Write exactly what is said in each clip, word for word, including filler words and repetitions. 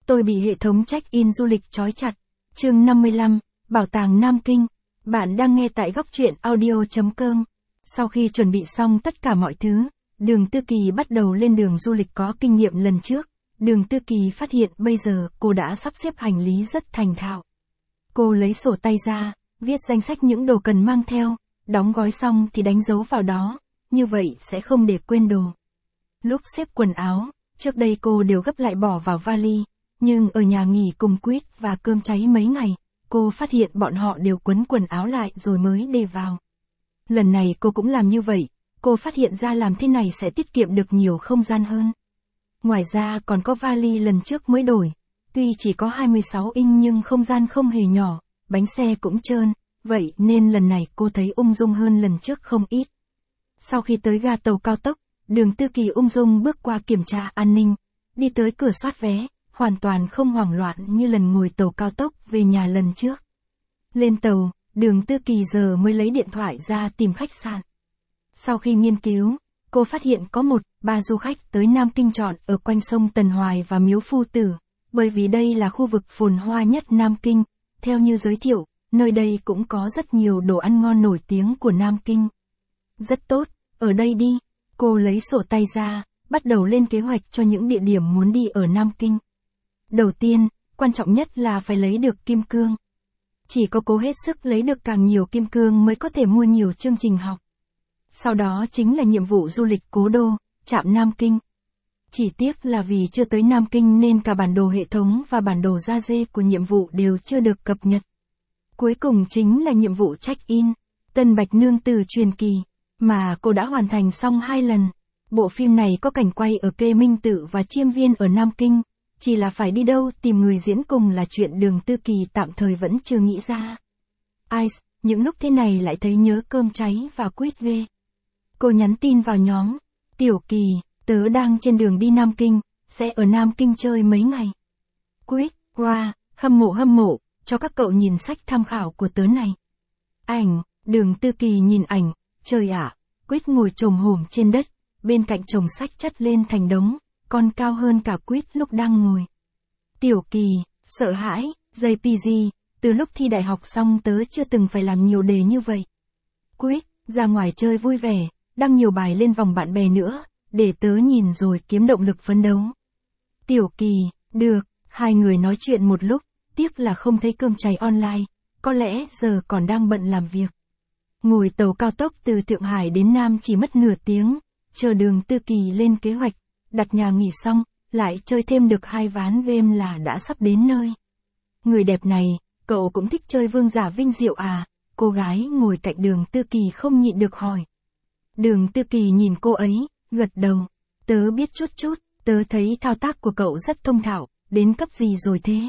Tôi bị hệ thống check-in du lịch trói chặt. Chương năm mươi lăm, Bảo tàng Nam Kinh. Bạn đang nghe tại góc truyện audio chấm com. Sau khi chuẩn bị xong tất cả mọi thứ, Đường Tư Kỳ bắt đầu lên đường du lịch có kinh nghiệm lần trước. Đường Tư Kỳ phát hiện bây giờ cô đã sắp xếp hành lý rất thành thạo. Cô lấy sổ tay ra, viết danh sách những đồ cần mang theo, đóng gói xong thì đánh dấu vào đó, như vậy sẽ không để quên đồ. Lúc xếp quần áo, trước đây cô đều gấp lại bỏ vào vali, nhưng ở nhà nghỉ cùng Quýt và cơm cháy mấy ngày, cô phát hiện bọn họ đều quấn quần áo lại rồi mới để vào. Lần này cô cũng làm như vậy, cô phát hiện ra làm thế này sẽ tiết kiệm được nhiều không gian hơn. Ngoài ra còn có vali lần trước mới đổi, tuy chỉ có hai mươi sáu inch nhưng không gian không hề nhỏ, bánh xe cũng trơn, vậy nên lần này cô thấy ung dung hơn lần trước không ít. Sau khi tới ga tàu cao tốc, Đường Tư Kỳ ung dung bước qua kiểm tra an ninh, đi tới cửa soát vé, hoàn toàn không hoảng loạn như lần ngồi tàu cao tốc về nhà lần trước. Lên tàu, Đường Tư Kỳ giờ mới lấy điện thoại ra tìm khách sạn. Sau khi nghiên cứu, cô phát hiện có một, ba du khách tới Nam Kinh chọn ở quanh sông Tần Hoài và Miếu Phu Tử, bởi vì đây là khu vực phồn hoa nhất Nam Kinh. Theo như giới thiệu, nơi đây cũng có rất nhiều đồ ăn ngon nổi tiếng của Nam Kinh. Rất tốt, ở đây đi. Cô lấy sổ tay ra, bắt đầu lên kế hoạch cho những địa điểm muốn đi ở Nam Kinh. Đầu tiên, quan trọng nhất là phải lấy được kim cương. Chỉ có cố hết sức lấy được càng nhiều kim cương mới có thể mua nhiều chương trình học. Sau đó chính là nhiệm vụ du lịch cố đô, trạm Nam Kinh. Chỉ tiếc là vì chưa tới Nam Kinh nên cả bản đồ hệ thống và bản đồ da dê của nhiệm vụ đều chưa được cập nhật. Cuối cùng chính là nhiệm vụ check-in, Tân Bạch Nương Tử truyền kỳ, mà cô đã hoàn thành xong hai lần. Bộ phim này có cảnh quay ở Kê Minh Tự và Chiêm Viên ở Nam Kinh, chỉ là phải đi đâu tìm người diễn cùng là chuyện Đường Tư Kỳ tạm thời vẫn chưa nghĩ ra. Ai, những lúc thế này lại thấy nhớ cơm cháy và Quýt ghê. Cô nhắn tin vào nhóm, Tiểu Kỳ, tớ đang trên đường đi Nam Kinh, sẽ ở Nam Kinh chơi mấy ngày. Quýt, wow, hâm mộ hâm mộ, cho các cậu nhìn sách tham khảo của tớ này. Ảnh, Đường Tư Kỳ nhìn ảnh, trời ạ, Quýt ngồi chồm hổm trên đất, bên cạnh chồng sách chất lên thành đống, còn cao hơn cả Quýt lúc đang ngồi. Tiểu Kỳ, sợ hãi, gi pê giê, từ lúc thi đại học xong tớ chưa từng phải làm nhiều đề như vậy. Quýt, ra ngoài chơi vui vẻ, đăng nhiều bài lên vòng bạn bè nữa, để tớ nhìn rồi kiếm động lực phấn đấu. Tiểu Kỳ, được, hai người nói chuyện một lúc, tiếc là không thấy cơm cháy online, có lẽ giờ còn đang bận làm việc. Ngồi tàu cao tốc từ Thượng Hải đến Nam chỉ mất nửa tiếng, chờ Đường Tư Kỳ lên kế hoạch, đặt nhà nghỉ xong, lại chơi thêm được hai ván game là đã sắp đến nơi. Người đẹp này, cậu cũng thích chơi Vương Giả Vinh Diệu à? Cô gái ngồi cạnh Đường Tư Kỳ không nhịn được hỏi. Đường Tư Kỳ nhìn cô ấy, gật đầu. Tớ biết chút chút, tớ thấy thao tác của cậu rất thông thạo, đến cấp gì rồi thế?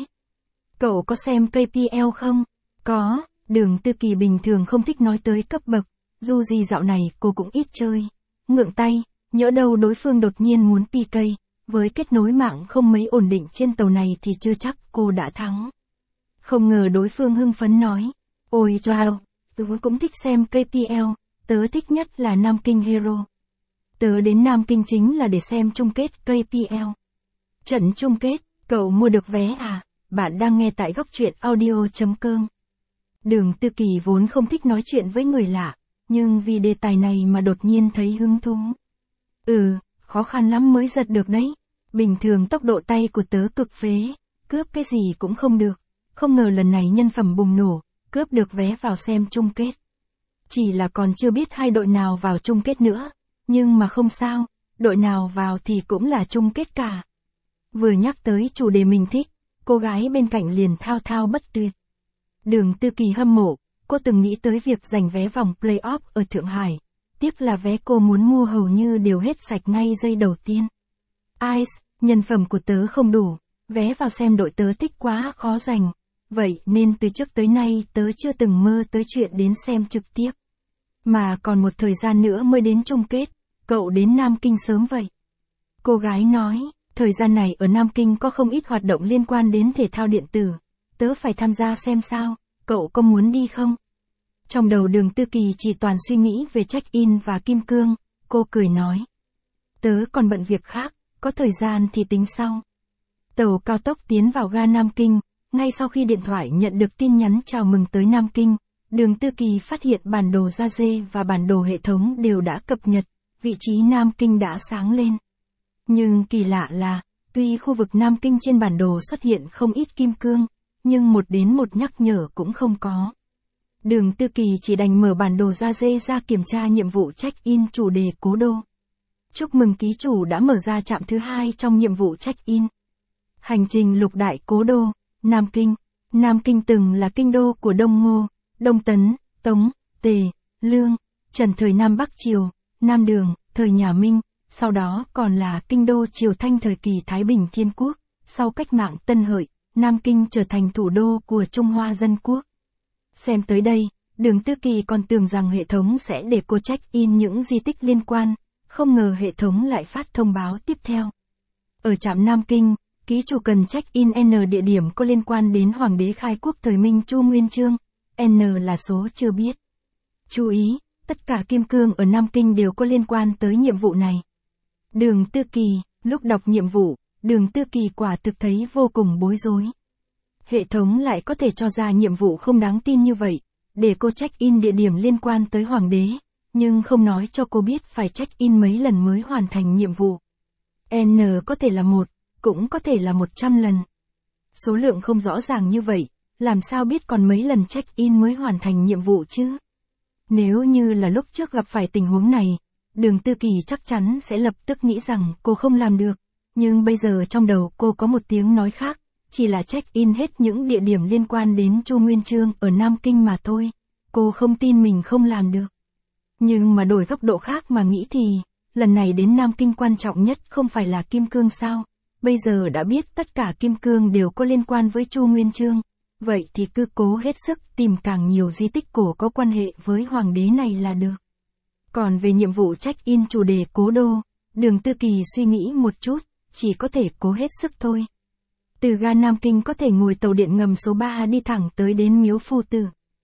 Cậu có xem ca pê lờ không? Có, Đường Tư Kỳ bình thường không thích nói tới cấp bậc, dù gì dạo này cô cũng ít chơi. Ngượng tay, nhỡ đâu đối phương đột nhiên muốn pê ca, với kết nối mạng không mấy ổn định trên tàu này thì chưa chắc cô đã thắng. Không ngờ đối phương hưng phấn nói, ôi wow, tớ cũng thích xem ca pê lờ, tớ thích nhất là Nam Kinh Hero. Tớ đến Nam Kinh chính là để xem chung kết ca pê lờ. Trận chung kết, cậu mua được vé à? Bạn đang nghe tại góc truyện audio chấm com. Đường Tư Kỳ vốn không thích nói chuyện với người lạ, nhưng vì đề tài này mà đột nhiên thấy hứng thú. Ừ, khó khăn lắm mới giật được đấy. Bình thường tốc độ tay của tớ cực phế, cướp cái gì cũng không được. Không ngờ lần này nhân phẩm bùng nổ, cướp được vé vào xem chung kết. Chỉ là còn chưa biết hai đội nào vào chung kết nữa, nhưng mà không sao, đội nào vào thì cũng là chung kết cả. Vừa nhắc tới chủ đề mình thích, cô gái bên cạnh liền thao thao bất tuyệt. Đường Tư Kỳ hâm mộ, cô từng nghĩ tới việc giành vé vòng play-off ở Thượng Hải. Tiếc là vé cô muốn mua hầu như đều hết sạch ngay giây đầu tiên. Ice, nhân phẩm của tớ không đủ, vé vào xem đội tớ thích quá khó giành. Vậy nên từ trước tới nay tớ chưa từng mơ tới chuyện đến xem trực tiếp. Mà còn một thời gian nữa mới đến chung kết, cậu đến Nam Kinh sớm vậy. Cô gái nói, thời gian này ở Nam Kinh có không ít hoạt động liên quan đến thể thao điện tử. Tớ phải tham gia xem sao, cậu có muốn đi không? Trong đầu Đường Tư Kỳ chỉ toàn suy nghĩ về check-in và kim cương, cô cười nói. Tớ còn bận việc khác, có thời gian thì tính sau. Tàu cao tốc tiến vào ga Nam Kinh, ngay sau khi điện thoại nhận được tin nhắn chào mừng tới Nam Kinh, Đường Tư Kỳ phát hiện bản đồ da dê và bản đồ hệ thống đều đã cập nhật, vị trí Nam Kinh đã sáng lên. Nhưng kỳ lạ là, tuy khu vực Nam Kinh trên bản đồ xuất hiện không ít kim cương, nhưng một đến một nhắc nhở cũng không có. Đường Tư Kỳ chỉ đành mở bản đồ da dê ra kiểm tra nhiệm vụ check-in chủ đề Cố Đô. Chúc mừng ký chủ đã mở ra trạm thứ hai trong nhiệm vụ check-in. Hành trình lục đại Cố Đô, Nam Kinh. Nam Kinh từng là kinh đô của Đông Ngô, Đông Tấn, Tống, Tề, Lương, Trần thời Nam Bắc Triều, Nam Đường, thời nhà Minh, sau đó còn là kinh đô Triều Thanh thời kỳ Thái Bình Thiên Quốc, sau cách mạng Tân Hợi, Nam Kinh trở thành thủ đô của Trung Hoa Dân Quốc. Xem tới đây, Đường Tư Kỳ còn tưởng rằng hệ thống sẽ để cô check-in những di tích liên quan, không ngờ hệ thống lại phát thông báo tiếp theo. Ở trạm Nam Kinh, ký chủ cần check-in N địa điểm có liên quan đến Hoàng đế khai quốc thời Minh Chu Nguyên Chương, N là số chưa biết. Chú ý, tất cả kim cương ở Nam Kinh đều có liên quan tới nhiệm vụ này. Đường Tư Kỳ, lúc đọc nhiệm vụ, Đường Tư Kỳ quả thực thấy vô cùng bối rối. Hệ thống lại có thể cho ra nhiệm vụ không đáng tin như vậy, để cô check-in địa điểm liên quan tới Hoàng đế, nhưng không nói cho cô biết phải check-in mấy lần mới hoàn thành nhiệm vụ. N có thể là một, cũng có thể là một trăm lần. Số lượng không rõ ràng như vậy, làm sao biết còn mấy lần check-in mới hoàn thành nhiệm vụ chứ? Nếu như là lúc trước gặp phải tình huống này, Đường Tư Kỳ chắc chắn sẽ lập tức nghĩ rằng cô không làm được, nhưng bây giờ trong đầu cô có một tiếng nói khác, chỉ là check-in hết những địa điểm liên quan đến Chu Nguyên Chương ở Nam Kinh mà thôi, cô không tin mình không làm được. Nhưng mà đổi góc độ khác mà nghĩ thì, lần này đến Nam Kinh quan trọng nhất không phải là kim cương sao, bây giờ đã biết tất cả kim cương đều có liên quan với Chu Nguyên Chương, vậy thì cứ cố hết sức tìm càng nhiều di tích cổ có quan hệ với hoàng đế này là được. Còn về nhiệm vụ check-in chủ đề Cố Đô, Đường Tư Kỳ suy nghĩ một chút, chỉ có thể cố hết sức thôi. Từ ga Nam Kinh có thể ngồi tàu điện ngầm số ba đi thẳng tới đến Miếu Phu Tử.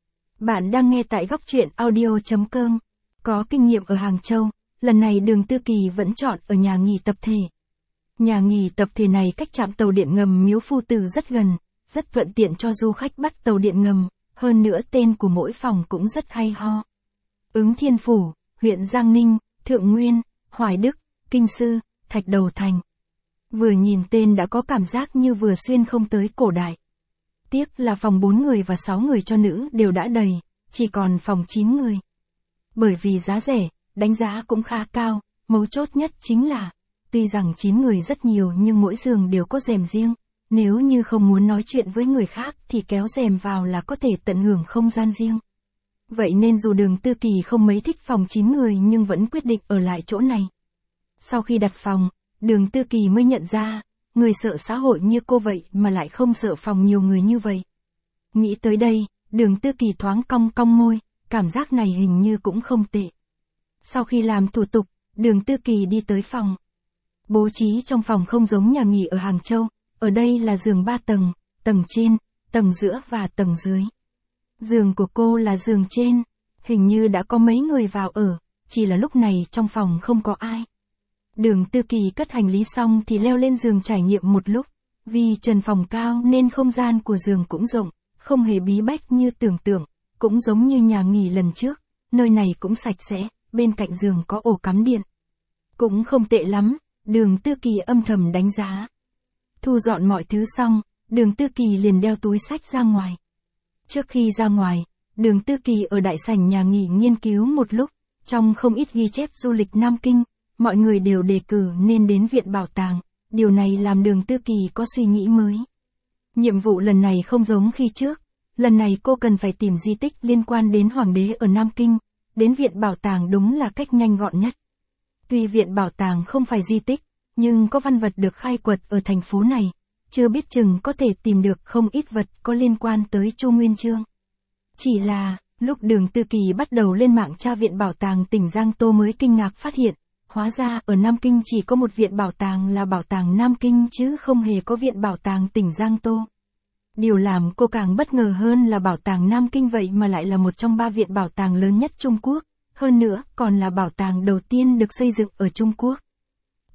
Bạn đang nghe tại góc truyện audio chấm com. Có kinh nghiệm ở Hàng Châu, lần này Đường Tư Kỳ vẫn chọn ở nhà nghỉ tập thể. Nhà nghỉ tập thể này cách trạm tàu điện ngầm Miếu Phu Tử rất gần, rất thuận tiện cho du khách bắt tàu điện ngầm, hơn nữa tên của mỗi phòng cũng rất hay ho. Ứng Thiên Phủ, huyện Giang Ninh, Thượng Nguyên, Hoài Đức, Kinh Sư, Thạch Đầu Thành. Vừa nhìn tên đã có cảm giác như vừa xuyên không tới cổ đại. Tiếc là phòng bốn người và sáu người cho nữ đều đã đầy, chỉ còn phòng chín người. Bởi vì giá rẻ, đánh giá cũng khá cao, mấu chốt nhất chính là, tuy rằng chín người rất nhiều nhưng mỗi giường đều có rèm riêng, nếu như không muốn nói chuyện với người khác thì kéo rèm vào là có thể tận hưởng không gian riêng. Vậy nên dù Đường Tư Kỳ không mấy thích phòng chín người nhưng vẫn quyết định ở lại chỗ này. Sau khi đặt phòng, Đường Tư Kỳ mới nhận ra, người sợ xã hội như cô vậy mà lại không sợ phòng nhiều người như vậy. Nghĩ tới đây, Đường Tư Kỳ thoáng cong cong môi, cảm giác này hình như cũng không tệ. Sau khi làm thủ tục, Đường Tư Kỳ đi tới phòng. Bố trí trong phòng không giống nhà nghỉ ở Hàng Châu, ở đây là giường ba tầng, tầng trên, tầng giữa và tầng dưới. Giường của cô là giường trên, hình như đã có mấy người vào ở, chỉ là lúc này trong phòng không có ai. Đường Tư Kỳ cất hành lý xong thì leo lên giường trải nghiệm một lúc, vì trần phòng cao nên không gian của giường cũng rộng, không hề bí bách như tưởng tượng, cũng giống như nhà nghỉ lần trước, nơi này cũng sạch sẽ, bên cạnh giường có ổ cắm điện. Cũng không tệ lắm, Đường Tư Kỳ âm thầm đánh giá. Thu dọn mọi thứ xong, Đường Tư Kỳ liền đeo túi sách ra ngoài. Trước khi ra ngoài, Đường Tư Kỳ ở đại sảnh nhà nghỉ nghiên cứu một lúc, trong không ít ghi chép du lịch Nam Kinh, mọi người đều đề cử nên đến viện bảo tàng, điều này làm Đường Tư Kỳ có suy nghĩ mới. Nhiệm vụ lần này không giống khi trước, lần này cô cần phải tìm di tích liên quan đến hoàng đế ở Nam Kinh, đến viện bảo tàng đúng là cách nhanh gọn nhất. Tuy viện bảo tàng không phải di tích, nhưng có văn vật được khai quật ở thành phố này, chưa biết chừng có thể tìm được không ít vật có liên quan tới Chu Nguyên Chương. Chỉ là, lúc Đường Tư Kỳ bắt đầu lên mạng tra viện bảo tàng tỉnh Giang Tô mới kinh ngạc phát hiện, hóa ra ở Nam Kinh chỉ có một viện bảo tàng là bảo tàng Nam Kinh chứ không hề có viện bảo tàng tỉnh Giang Tô. Điều làm cô càng bất ngờ hơn là bảo tàng Nam Kinh vậy mà lại là một trong ba viện bảo tàng lớn nhất Trung Quốc, hơn nữa còn là bảo tàng đầu tiên được xây dựng ở Trung Quốc.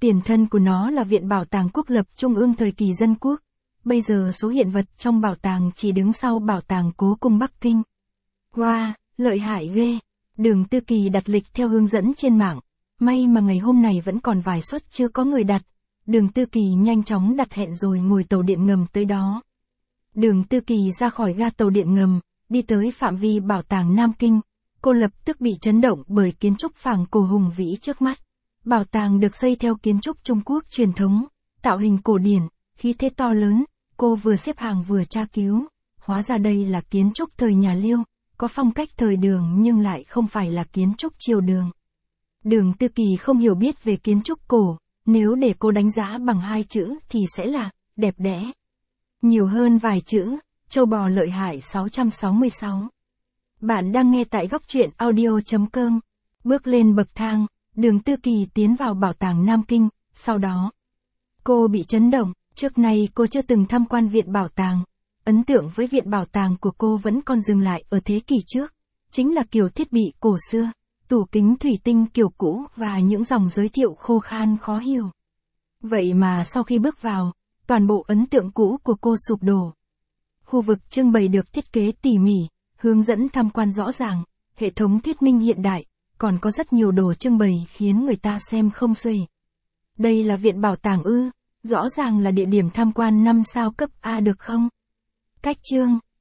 Tiền thân của nó là Viện Bảo tàng Quốc lập Trung ương thời kỳ Dân Quốc. Bây giờ số hiện vật trong bảo tàng chỉ đứng sau Bảo tàng Cố cung Bắc Kinh. Wow, lợi hại ghê. Đường Tư Kỳ đặt lịch theo hướng dẫn trên mạng. May mà ngày hôm này vẫn còn vài suất chưa có người đặt. Đường Tư Kỳ nhanh chóng đặt hẹn rồi ngồi tàu điện ngầm tới đó. Đường Tư Kỳ ra khỏi ga tàu điện ngầm, đi tới phạm vi bảo tàng Nam Kinh. Cô lập tức bị chấn động bởi kiến trúc phẳng cổ hùng vĩ trước mắt. Bảo tàng được xây theo kiến trúc Trung Quốc truyền thống, tạo hình cổ điển, khí thế to lớn. Cô vừa xếp hàng vừa tra cứu. Hóa ra đây là kiến trúc thời nhà Liêu, có phong cách thời Đường nhưng lại không phải là kiến trúc triều Đường. Đường Tư Kỳ không hiểu biết về kiến trúc cổ, nếu để cô đánh giá bằng hai chữ thì sẽ là đẹp đẽ. Nhiều hơn vài chữ, châu bò lợi hại sáu trăm sáu mươi sáu. Bạn đang nghe tại góc truyện audio chấm com. Bước lên bậc thang, Đường Tư Kỳ tiến vào bảo tàng Nam Kinh, sau đó cô bị chấn động, trước nay cô chưa từng tham quan viện bảo tàng. Ấn tượng với viện bảo tàng của cô vẫn còn dừng lại ở thế kỷ trước, chính là kiểu thiết bị cổ xưa, tủ kính thủy tinh kiểu cũ và những dòng giới thiệu khô khan khó hiểu. Vậy mà sau khi bước vào, toàn bộ ấn tượng cũ của cô sụp đổ. Khu vực trưng bày được thiết kế tỉ mỉ, hướng dẫn tham quan rõ ràng, hệ thống thuyết minh hiện đại, còn có rất nhiều đồ trưng bày khiến người ta xem không xuể. Đây là viện bảo tàng ư, rõ ràng là địa điểm tham quan năm sao cấp A được không? Cách chương